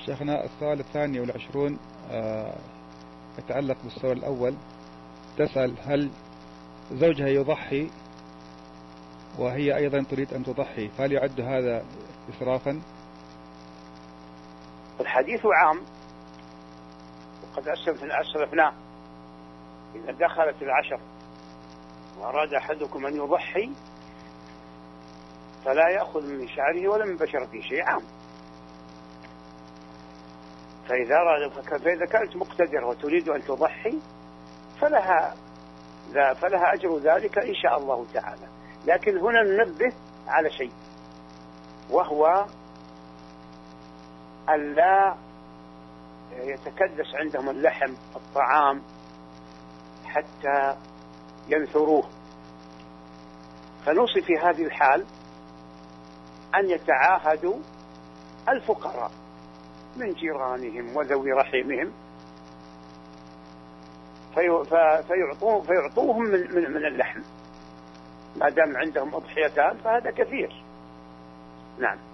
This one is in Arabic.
شيخنا السؤال 22 يتعلق بالسؤال الأول. تسأل هل زوجها يضحي وهي أيضا تريد أن تضحي، فهل يعد هذا إسرافا؟ الحديث عام وقد أسلفنا إذا دخلت العشر وأراد أحدكم أن يضحي فلا يأخذ من شعره ولا من بشرته شيء عام. فإذا كانت مقتدرة وتريد أن تضحي فلها أجر ذلك إن شاء الله تعالى. لكن هنا ننبه على شيء، وهو ألا يتكدس عندهم اللحم الطعام حتى ينثروه. فنوصي في هذه الحال أن يتعاهدوا الفقراء من جيرانهم وذوي رحمهم فيعطوهم من اللحم، ما دام عندهم أضحيتان فهذا كثير. نعم.